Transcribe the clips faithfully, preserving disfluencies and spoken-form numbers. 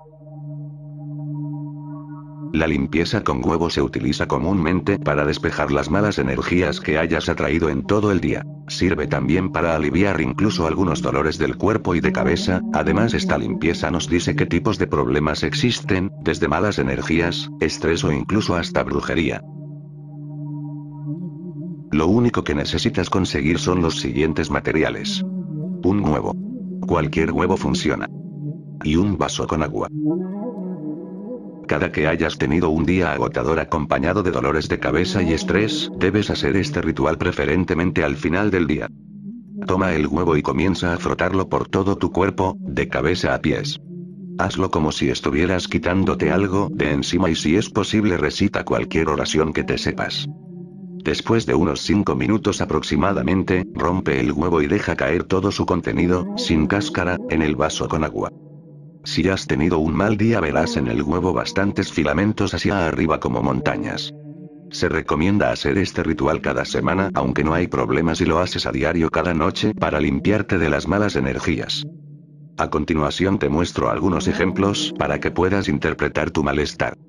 La limpieza con huevo se utiliza comúnmente para despejar las malas energías que hayas atraído en todo el día. Sirve también para aliviar incluso algunos dolores del cuerpo y de cabeza. Además, esta limpieza nos dice qué tipos de problemas existen, desde malas energías, estrés o incluso hasta brujería. Lo único que necesitas conseguir son los siguientes materiales. Un huevo. Cualquier huevo funciona. Y un vaso con agua. Cada que hayas tenido un día agotador acompañado de dolores de cabeza y estrés, debes hacer este ritual preferentemente al final del día. Toma el huevo y comienza a frotarlo por todo tu cuerpo, de cabeza a pies. Hazlo como si estuvieras quitándote algo de encima y si es posible recita cualquier oración que te sepas. Después de unos cinco minutos aproximadamente, rompe el huevo y deja caer todo su contenido, sin cáscara, en el vaso con agua. Si has tenido un mal día verás en el huevo bastantes filamentos hacia arriba como montañas. Se recomienda hacer este ritual cada semana, aunque no hay problema si lo haces a diario cada noche para limpiarte de las malas energías. A continuación te muestro algunos ejemplos para que puedas interpretar tu malestar.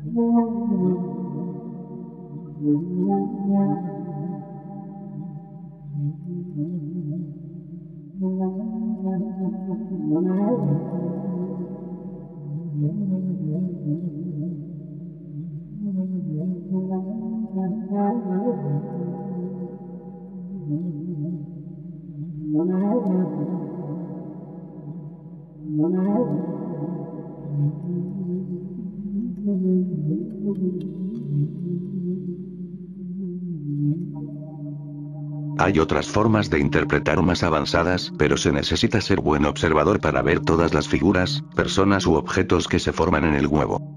Hay otras formas de interpretar más avanzadas, pero se necesita ser buen observador para ver todas las figuras, personas u objetos que se forman en el huevo.